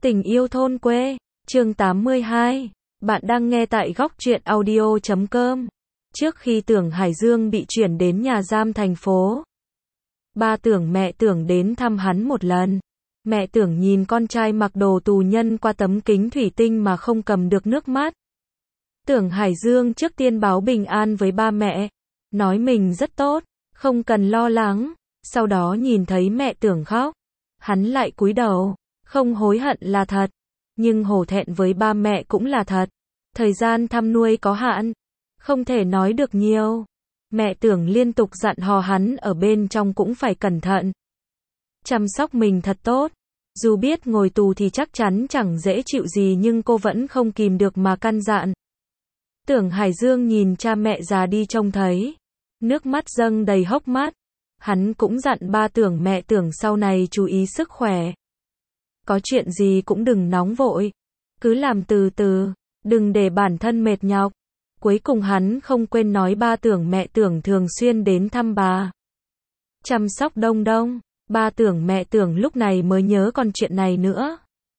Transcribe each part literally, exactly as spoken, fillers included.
Tình yêu thôn quê, chương tám mươi hai. Bạn đang nghe tại góc truyện audio chấm com. Trước khi Tưởng Hải Dương bị chuyển đến nhà giam thành phố, ba Tưởng mẹ Tưởng đến thăm hắn một lần. Mẹ Tưởng nhìn con trai mặc đồ tù nhân qua tấm kính thủy tinh mà không cầm được nước mắt. Tưởng Hải Dương trước tiên báo bình an với ba mẹ, nói mình rất tốt, không cần lo lắng. Sau đó nhìn thấy mẹ Tưởng khóc, hắn lại cúi đầu, không hối hận là thật, nhưng hổ thẹn với ba mẹ cũng là thật. Thời gian thăm nuôi có hạn, không thể nói được nhiều. Mẹ Tưởng liên tục dặn hò hắn ở bên trong cũng phải cẩn thận, chăm sóc mình thật tốt. Dù biết ngồi tù thì chắc chắn chẳng dễ chịu gì nhưng cô vẫn không kìm được mà căn dặn. Tưởng Hải Dương nhìn cha mẹ già đi trông thấy, nước mắt dâng đầy hốc mắt. Hắn cũng dặn ba Tưởng mẹ Tưởng sau này chú ý sức khỏe. Có chuyện gì cũng đừng nóng vội, cứ làm từ từ, đừng để bản thân mệt nhọc. Cuối cùng hắn không quên nói ba Tưởng mẹ Tưởng thường xuyên đến thăm bà, chăm sóc Đông Đông. Ba Tưởng mẹ Tưởng lúc này mới nhớ còn chuyện này nữa.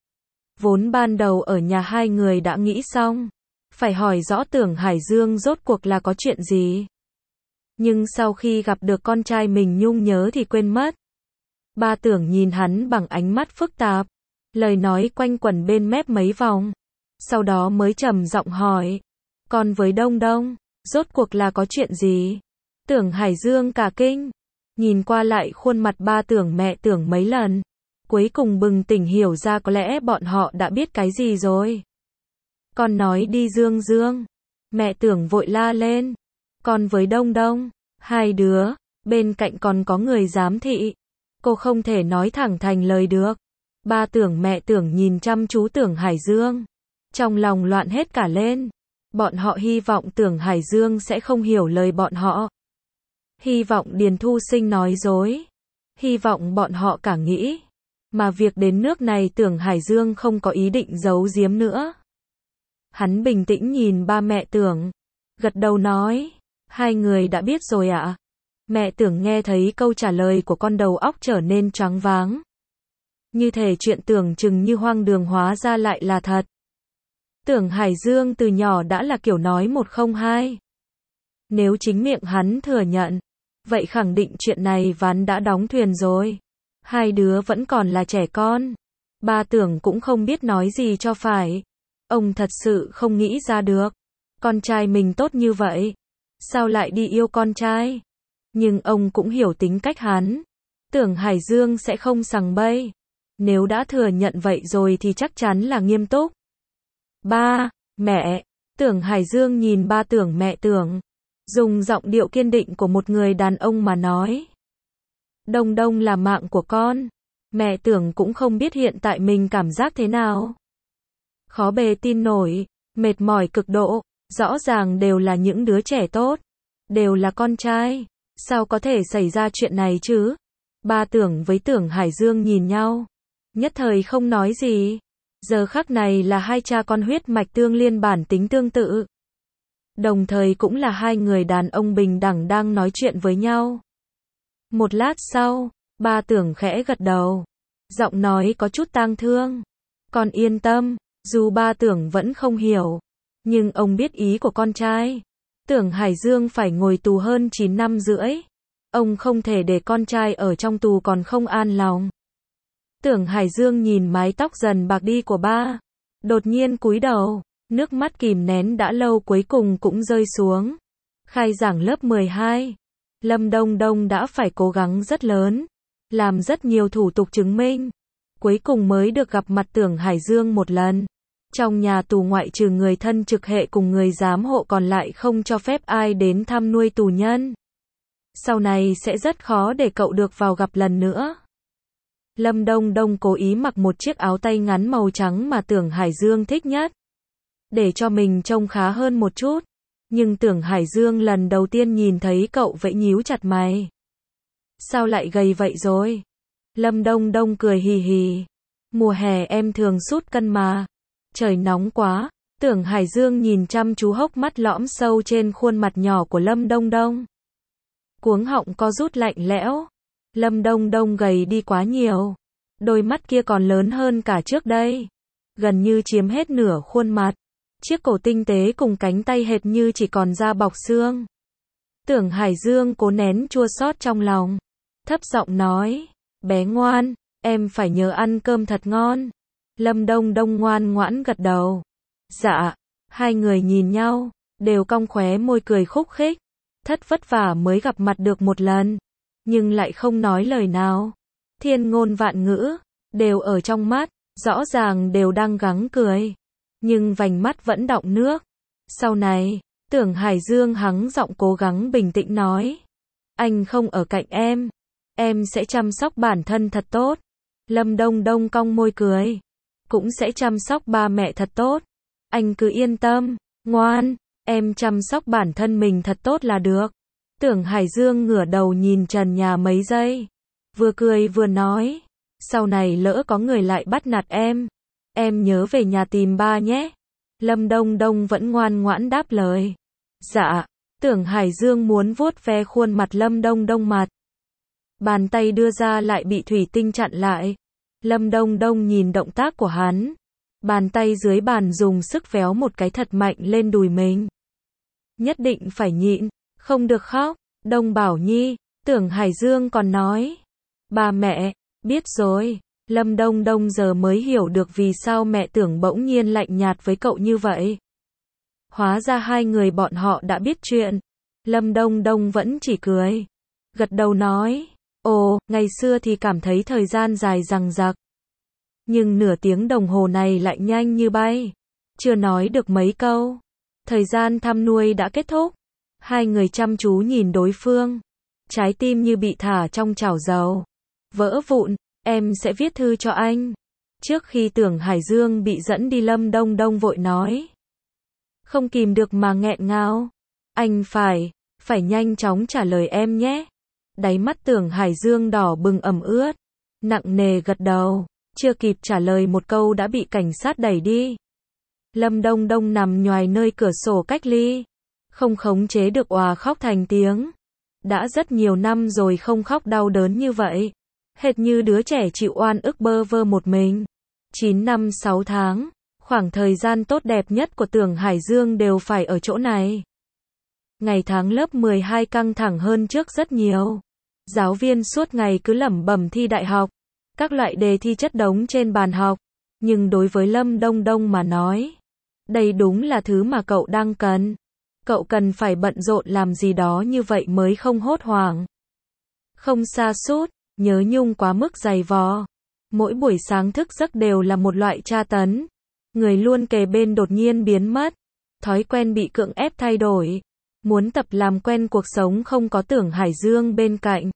Vốn ban đầu ở nhà hai người đã nghĩ xong, phải hỏi rõ Tưởng Hải Dương rốt cuộc là có chuyện gì. Nhưng sau khi gặp được con trai mình nhung nhớ thì quên mất. Ba Tưởng nhìn hắn bằng ánh mắt phức tạp, lời nói quanh quẩn bên mép mấy vòng. Sau đó mới trầm giọng hỏi, con với Đông Đông, rốt cuộc là có chuyện gì? Tưởng Hải Dương cả kinh, nhìn qua lại khuôn mặt ba Tưởng mẹ Tưởng mấy lần. Cuối cùng bừng tỉnh hiểu ra có lẽ bọn họ đã biết cái gì rồi. Con nói đi Dương Dương. Mẹ Tưởng vội la lên. Con với Đông Đông, hai đứa, bên cạnh còn có người giám thị. Cô không thể nói thẳng thành lời được. Ba Tưởng mẹ Tưởng nhìn chăm chú Tưởng Hải Dương, trong lòng loạn hết cả lên. Bọn họ hy vọng Tưởng Hải Dương sẽ không hiểu lời bọn họ. Hy vọng Điền Thu Sinh nói dối. Hy vọng bọn họ cả nghĩ. Mà việc đến nước này Tưởng Hải Dương không có ý định giấu giếm nữa. Hắn bình tĩnh nhìn ba mẹ Tưởng, gật đầu nói, hai người đã biết rồi ạ. À? Mẹ Tưởng nghe thấy câu trả lời của con đầu óc trở nên choáng váng. Như thể chuyện tưởng chừng như hoang đường hóa ra lại là thật. Tưởng Hải Dương từ nhỏ đã là kiểu nói một không hai. Nếu chính miệng hắn thừa nhận, vậy khẳng định chuyện này ván đã đóng thuyền rồi. Hai đứa vẫn còn là trẻ con. Ba Tưởng cũng không biết nói gì cho phải. Ông thật sự không nghĩ ra được. Con trai mình tốt như vậy, sao lại đi yêu con trai? Nhưng ông cũng hiểu tính cách hắn. Tưởng Hải Dương sẽ không sằng bậy. Nếu đã thừa nhận vậy rồi thì chắc chắn là nghiêm túc. Ba, mẹ. Tưởng Hải Dương nhìn ba Tưởng mẹ Tưởng, dùng giọng điệu kiên định của một người đàn ông mà nói. Đông Đông là mạng của con. Mẹ Tưởng cũng không biết hiện tại mình cảm giác thế nào. Khó bề tin nổi, mệt mỏi cực độ, rõ ràng đều là những đứa trẻ tốt, đều là con trai, sao có thể xảy ra chuyện này chứ? Ba Tưởng với Tưởng Hải Dương nhìn nhau, nhất thời không nói gì. Giờ khắc này là hai cha con huyết mạch tương liên bản tính tương tự. Đồng thời cũng là hai người đàn ông bình đẳng đang nói chuyện với nhau. Một lát sau, ba Tưởng khẽ gật đầu, giọng nói có chút tang thương. Con yên tâm. Dù ba Tưởng vẫn không hiểu, nhưng ông biết ý của con trai. Tưởng Hải Dương phải ngồi tù hơn chín năm rưỡi. Ông không thể để con trai ở trong tù còn không an lòng. Tưởng Hải Dương nhìn mái tóc dần bạc đi của ba, đột nhiên cúi đầu, nước mắt kìm nén đã lâu cuối cùng cũng rơi xuống. Khai giảng lớp mười hai, Lâm Đông Đông đã phải cố gắng rất lớn, làm rất nhiều thủ tục chứng minh, cuối cùng mới được gặp mặt Tưởng Hải Dương một lần. Trong nhà tù ngoại trừ người thân trực hệ cùng người giám hộ còn lại không cho phép ai đến thăm nuôi tù nhân. Sau này sẽ rất khó để cậu được vào gặp lần nữa. Lâm Đông Đông cố ý mặc một chiếc áo tay ngắn màu trắng mà Tưởng Hải Dương thích nhất, để cho mình trông khá hơn một chút. Nhưng Tưởng Hải Dương lần đầu tiên nhìn thấy cậu vậy nhíu chặt mày. Sao lại gầy vậy rồi? Lâm Đông Đông cười hì hì. Mùa hè em thường sút cân mà. Trời nóng quá. Tưởng Hải Dương nhìn chăm chú hốc mắt lõm sâu trên khuôn mặt nhỏ của Lâm Đông Đông. Cuống họng co rút lạnh lẽo. Lâm Đông Đông gầy đi quá nhiều. Đôi mắt kia còn lớn hơn cả trước đây. gần như chiếm hết nửa khuôn mặt. Chiếc cổ tinh tế cùng cánh tay hệt như chỉ còn da bọc xương. Tưởng Hải Dương cố nén chua xót trong lòng. Thấp giọng nói, bé ngoan, em phải nhớ ăn cơm thật ngon. Lâm Đông Đông ngoan ngoãn gật đầu. Dạ, hai người nhìn nhau, đều cong khóe môi cười khúc khích. Thất vất vả mới gặp mặt được một lần, nhưng lại không nói lời nào. Thiên ngôn vạn ngữ, đều ở trong mắt, rõ ràng đều đang gắng cười. Nhưng vành mắt vẫn đọng nước. Sau này, Tưởng Hải Dương hắng giọng cố gắng bình tĩnh nói. Anh không ở cạnh em, em sẽ chăm sóc bản thân thật tốt. Lâm Đông Đông cong môi cười. Cũng sẽ chăm sóc ba mẹ thật tốt. Anh cứ yên tâm, ngoan, em chăm sóc bản thân mình thật tốt là được. Tưởng Hải Dương ngửa đầu nhìn trần nhà mấy giây. Vừa cười vừa nói. Sau này lỡ có người lại bắt nạt em, em nhớ về nhà tìm ba nhé. Lâm Đông Đông vẫn ngoan ngoãn đáp lời. Dạ. Tưởng Hải Dương muốn vuốt ve khuôn mặt Lâm Đông Đông mặt. Bàn tay đưa ra lại bị thủy tinh chặn lại. Lâm Đông Đông nhìn động tác của hắn. Bàn tay dưới bàn dùng sức véo một cái thật mạnh lên đùi mình. Nhất định phải nhịn, không được khóc. Đông Bảo Nhi, Tưởng Hải Dương còn nói. Ba mẹ, biết rồi. Lâm Đông Đông giờ mới hiểu được vì sao mẹ Tưởng bỗng nhiên lạnh nhạt với cậu như vậy. Hóa ra hai người bọn họ đã biết chuyện. Lâm Đông Đông vẫn chỉ cười. Gật đầu nói. Ồ, ngày xưa thì cảm thấy thời gian dài dằng dặc. Nhưng nửa tiếng đồng hồ này lại nhanh như bay. Chưa nói được mấy câu. Thời gian thăm nuôi đã kết thúc. Hai người chăm chú nhìn đối phương. Trái tim như bị thả trong chảo dầu. Vỡ vụn, em sẽ viết thư cho anh. Trước khi Tưởng Hải Dương bị dẫn đi, Lâm Đông Đông vội nói. Không kìm được mà nghẹn ngào. Anh phải, phải nhanh chóng trả lời em nhé. Đáy mắt Tưởng Hải Dương đỏ bừng ẩm ướt. Nặng nề gật đầu. Chưa kịp trả lời một câu đã bị cảnh sát đẩy đi. Lâm Đông Đông nằm nhoài nơi cửa sổ cách ly. Không khống chế được òa khóc thành tiếng. Đã rất nhiều năm rồi không khóc đau đớn như vậy. Hệt như đứa trẻ chịu oan ức bơ vơ một mình. chín năm sáu tháng. Khoảng thời gian tốt đẹp nhất của Tưởng Hải Dương đều phải ở chỗ này. Ngày tháng lớp mười hai căng thẳng hơn trước rất nhiều. Giáo viên suốt ngày cứ lẩm bẩm thi đại học. Các loại đề thi chất đống trên bàn học. Nhưng đối với Lâm Đông Đông mà nói, đây đúng là thứ mà cậu đang cần. Cậu cần phải bận rộn làm gì đó như vậy mới không hốt hoảng. Không sa sút, nhớ nhung quá mức dày vò. Mỗi buổi sáng thức giấc đều là một loại tra tấn. Người luôn kề bên đột nhiên biến mất. Thói quen bị cưỡng ép thay đổi. Muốn tập làm quen cuộc sống không có Tưởng Hải Dương bên cạnh.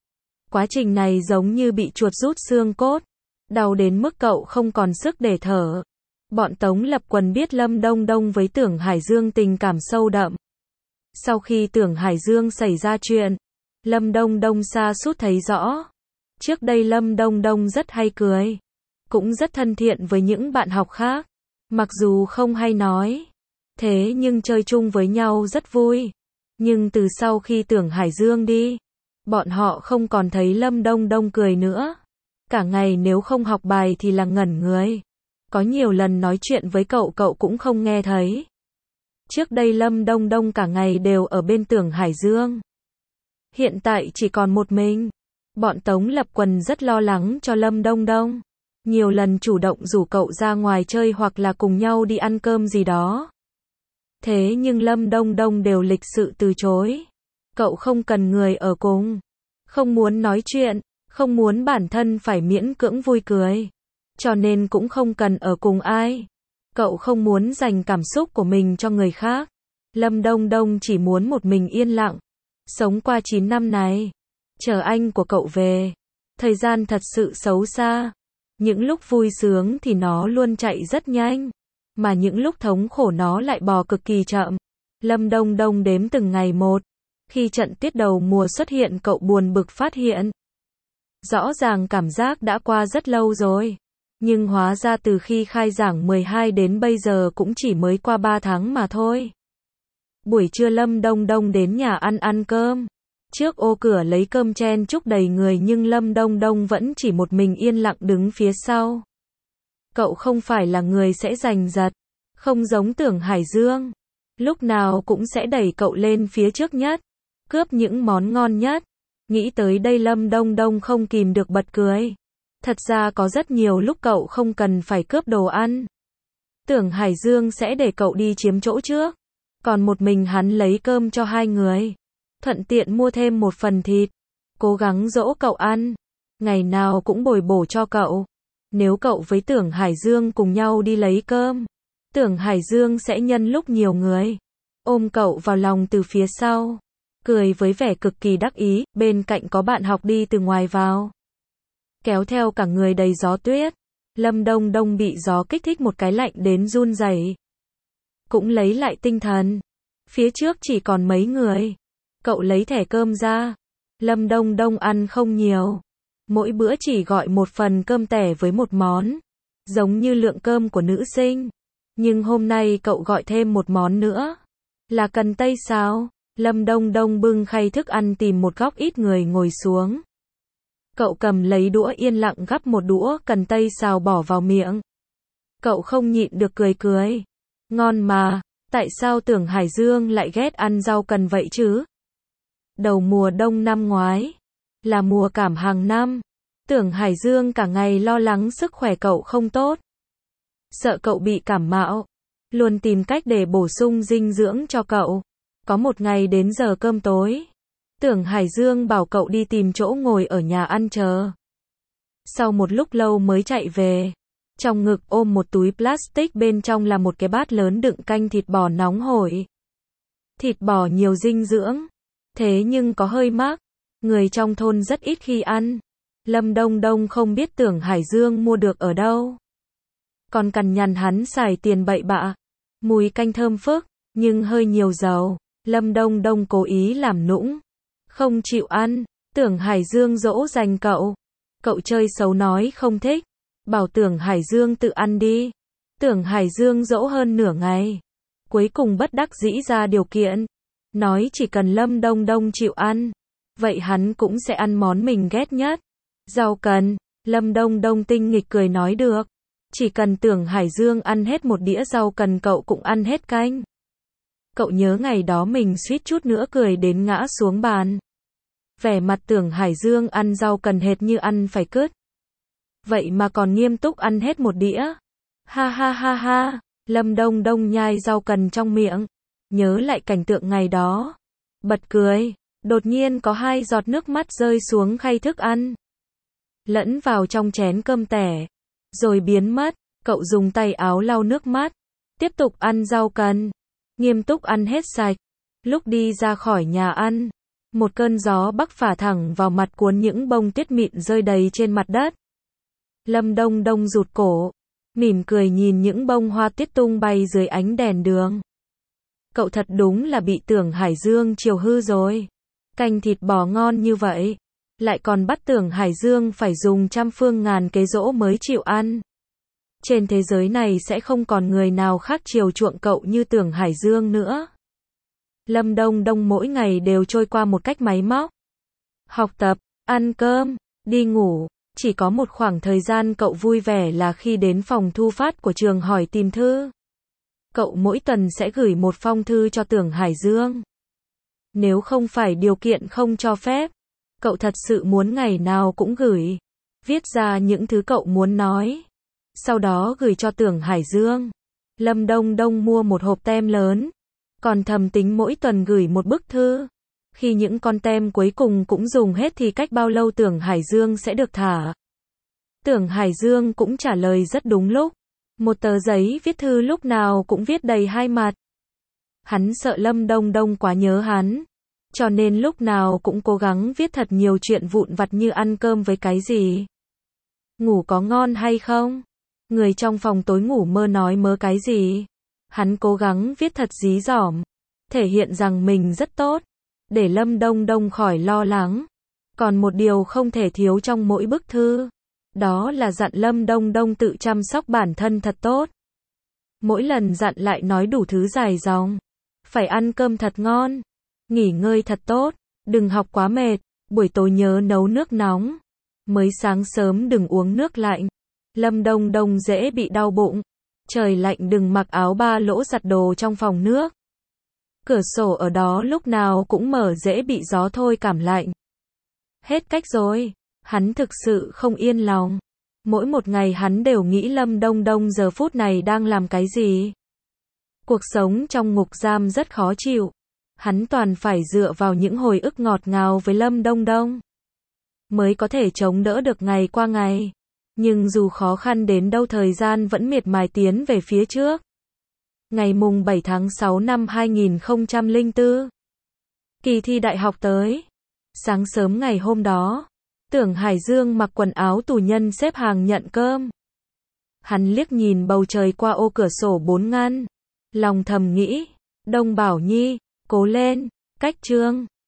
Quá trình này giống như bị chuột rút xương cốt. Đau đến mức cậu không còn sức để thở. Bọn Tống Lập Quần biết Lâm Đông Đông với Tưởng Hải Dương tình cảm sâu đậm. Sau khi Tưởng Hải Dương xảy ra chuyện, Lâm Đông Đông sa sút thấy rõ. Trước đây Lâm Đông Đông rất hay cười. Cũng rất thân thiện với những bạn học khác. Mặc dù không hay nói. Thế nhưng chơi chung với nhau rất vui. Nhưng từ sau khi Tưởng Hải Dương đi, bọn họ không còn thấy Lâm Đông Đông cười nữa. Cả ngày nếu không học bài thì là ngẩn người. Có nhiều lần nói chuyện với cậu cậu cũng không nghe thấy. Trước đây Lâm Đông Đông cả ngày đều ở bên Tưởng Hải Dương. Hiện tại chỉ còn một mình. Bọn Tống Lập Quần rất lo lắng cho Lâm Đông Đông. Nhiều lần chủ động rủ cậu ra ngoài chơi hoặc là cùng nhau đi ăn cơm gì đó. Thế nhưng Lâm Đông Đông đều lịch sự từ chối. Cậu không cần người ở cùng. Không muốn nói chuyện. Không muốn bản thân phải miễn cưỡng vui cười. Cho nên cũng không cần ở cùng ai. Cậu không muốn dành cảm xúc của mình cho người khác. Lâm Đông Đông chỉ muốn một mình yên lặng. Sống qua chín năm này. Chờ anh của cậu về. Thời gian thật sự xấu xa. Những lúc vui sướng thì nó luôn chạy rất nhanh. Mà những lúc thống khổ nó lại bò cực kỳ chậm. Lâm Đông Đông đếm từng ngày một. Khi trận tiết đầu mùa xuất hiện cậu buồn bực phát hiện. Rõ ràng cảm giác đã qua rất lâu rồi. Nhưng hóa ra từ khi khai giảng mười hai đến bây giờ cũng chỉ mới qua ba tháng mà thôi. Buổi trưa Lâm Đông Đông đến nhà ăn ăn cơm. Trước ô cửa lấy cơm chen chúc đầy người nhưng Lâm Đông Đông vẫn chỉ một mình yên lặng đứng phía sau. Cậu không phải là người sẽ giành giật. Không giống Tưởng Hải Dương. Lúc nào cũng sẽ đẩy cậu lên phía trước nhất. Cướp những món ngon nhất. Nghĩ tới đây Lâm Đông Đông không kìm được bật cười. Thật ra có rất nhiều lúc cậu không cần phải cướp đồ ăn. Tưởng Hải Dương sẽ để cậu đi chiếm chỗ trước. Còn một mình hắn lấy cơm cho hai người. Thuận tiện mua thêm một phần thịt. Cố gắng dỗ cậu ăn. Ngày nào cũng bồi bổ cho cậu. Nếu cậu với Tưởng Hải Dương cùng nhau đi lấy cơm, Tưởng Hải Dương sẽ nhân lúc nhiều người ôm cậu vào lòng từ phía sau, cười với vẻ cực kỳ đắc ý. Bên cạnh có bạn học đi từ ngoài vào, kéo theo cả người đầy gió tuyết. Lâm Đông Đông bị gió kích thích một cái lạnh đến run rẩy. Cũng lấy lại tinh thần. Phía trước chỉ còn mấy người. Cậu lấy thẻ cơm ra. Lâm Đông Đông ăn không nhiều. Mỗi bữa chỉ gọi một phần cơm tẻ với một món. Giống như lượng cơm của nữ sinh. Nhưng hôm nay cậu gọi thêm một món nữa. Là cần tây xào. Lâm Đông Đông bưng khay thức ăn tìm một góc ít người ngồi xuống. Cậu cầm lấy đũa yên lặng gắp một đũa cần tây xào bỏ vào miệng. Cậu không nhịn được cười cười. Ngon mà, tại sao Tưởng Hải Dương lại ghét ăn rau cần vậy chứ? Đầu mùa đông năm ngoái, là mùa cảm hàng năm. Tưởng Hải Dương cả ngày lo lắng sức khỏe cậu không tốt. Sợ cậu bị cảm mạo. Luôn tìm cách để bổ sung dinh dưỡng cho cậu. Có một ngày đến giờ cơm tối. Tưởng Hải Dương bảo cậu đi tìm chỗ ngồi ở nhà ăn chờ. Sau một lúc lâu mới chạy về. Trong ngực ôm một túi plastic bên trong là một cái bát lớn đựng canh thịt bò nóng hổi. Thịt bò nhiều dinh dưỡng. Thế nhưng có hơi mắc. Người trong thôn rất ít khi ăn. Lâm Đông Đông không biết Tưởng Hải Dương mua được ở đâu. Còn cằn nhằn hắn xài tiền bậy bạ. Mùi canh thơm phức, nhưng hơi nhiều dầu. Lâm Đông Đông cố ý làm nũng. Không chịu ăn. Tưởng Hải Dương dỗ dành cậu. Cậu chơi xấu nói không thích. Bảo Tưởng Hải Dương tự ăn đi. Tưởng Hải Dương dỗ hơn nửa ngày. Cuối cùng bất đắc dĩ ra điều kiện. Nói chỉ cần Lâm Đông Đông chịu ăn. Vậy hắn cũng sẽ ăn món mình ghét nhất. Rau cần. Lâm Đông Đông tinh nghịch cười nói được. Chỉ cần Tưởng Hải Dương ăn hết một đĩa rau cần cậu cũng ăn hết canh. Cậu nhớ ngày đó mình suýt chút nữa cười đến ngã xuống bàn. Vẻ mặt Tưởng Hải Dương ăn rau cần hệt như ăn phải cứt. Vậy mà còn nghiêm túc ăn hết một đĩa. Ha ha ha ha. Lâm Đông Đông nhai rau cần trong miệng. Nhớ lại cảnh tượng ngày đó. Bật cười. Đột nhiên có hai giọt nước mắt rơi xuống khay thức ăn. Lẫn vào trong chén cơm tẻ. Rồi biến mất. Cậu dùng tay áo lau nước mắt. Tiếp tục ăn rau cần. Nghiêm túc ăn hết sạch. Lúc đi ra khỏi nhà ăn. Một cơn gió bắc phả thẳng vào mặt cuốn những bông tuyết mịn rơi đầy trên mặt đất. Lâm Đông Đông rụt cổ. Mỉm cười nhìn những bông hoa tuyết tung bay dưới ánh đèn đường. Cậu thật đúng là bị Tưởng Hải Dương chiều hư rồi. Canh thịt bò ngon như vậy. Lại còn bắt Tưởng Hải Dương phải dùng trăm phương ngàn kế dỗ mới chịu ăn. Trên thế giới này sẽ không còn người nào khác chiều chuộng cậu như Tưởng Hải Dương nữa. Lâm Đông Đông mỗi ngày đều trôi qua một cách máy móc. Học tập, ăn cơm, đi ngủ. Chỉ có một khoảng thời gian cậu vui vẻ là khi đến phòng thu phát của trường hỏi tìm thư. Cậu mỗi tuần sẽ gửi một phong thư cho Tưởng Hải Dương. Nếu không phải điều kiện không cho phép, cậu thật sự muốn ngày nào cũng gửi. Viết ra những thứ cậu muốn nói. Sau đó gửi cho Tưởng Hải Dương. Lâm Đông Đông mua một hộp tem lớn. Còn thầm tính mỗi tuần gửi một bức thư. Khi những con tem cuối cùng cũng dùng hết thì cách bao lâu Tưởng Hải Dương sẽ được thả. Tưởng Hải Dương cũng trả lời rất đúng lúc. Một tờ giấy viết thư lúc nào cũng viết đầy hai mặt. Hắn sợ Lâm Đông Đông quá nhớ hắn. Cho nên lúc nào cũng cố gắng viết thật nhiều chuyện vụn vặt như ăn cơm với cái gì. Ngủ có ngon hay không? Người trong phòng tối ngủ mơ nói mớ cái gì. Hắn cố gắng viết thật dí dỏm. Thể hiện rằng mình rất tốt. Để Lâm Đông Đông khỏi lo lắng. Còn một điều không thể thiếu trong mỗi bức thư. Đó là dặn Lâm Đông Đông tự chăm sóc bản thân thật tốt. Mỗi lần dặn lại nói đủ thứ dài dòng. Phải ăn cơm thật ngon. Nghỉ ngơi thật tốt. Đừng học quá mệt. Buổi tối nhớ nấu nước nóng. Mới sáng sớm đừng uống nước lạnh. Lâm Đông Đông dễ bị đau bụng. Trời lạnh đừng mặc áo ba lỗ giặt đồ trong phòng nước. Cửa sổ ở đó lúc nào cũng mở dễ bị gió thôi cảm lạnh. Hết cách rồi. Hắn thực sự không yên lòng. Mỗi một ngày hắn đều nghĩ Lâm Đông Đông giờ phút này đang làm cái gì. Cuộc sống trong ngục giam rất khó chịu. Hắn toàn phải dựa vào những hồi ức ngọt ngào với Lâm Đông Đông mới có thể chống đỡ được ngày qua ngày. Nhưng dù khó khăn đến đâu thời gian vẫn miệt mài tiến về phía trước. Ngày mùng bảy tháng sáu năm hai nghìn không trăm lẻ bốn. Kỳ thi đại học tới. Sáng sớm ngày hôm đó, Tưởng Hải Dương mặc quần áo tù nhân xếp hàng nhận cơm. Hắn liếc nhìn bầu trời qua ô cửa sổ bốn ngăn. Lòng thầm nghĩ, Đông Bảo Nhi, cố lên, cách Trương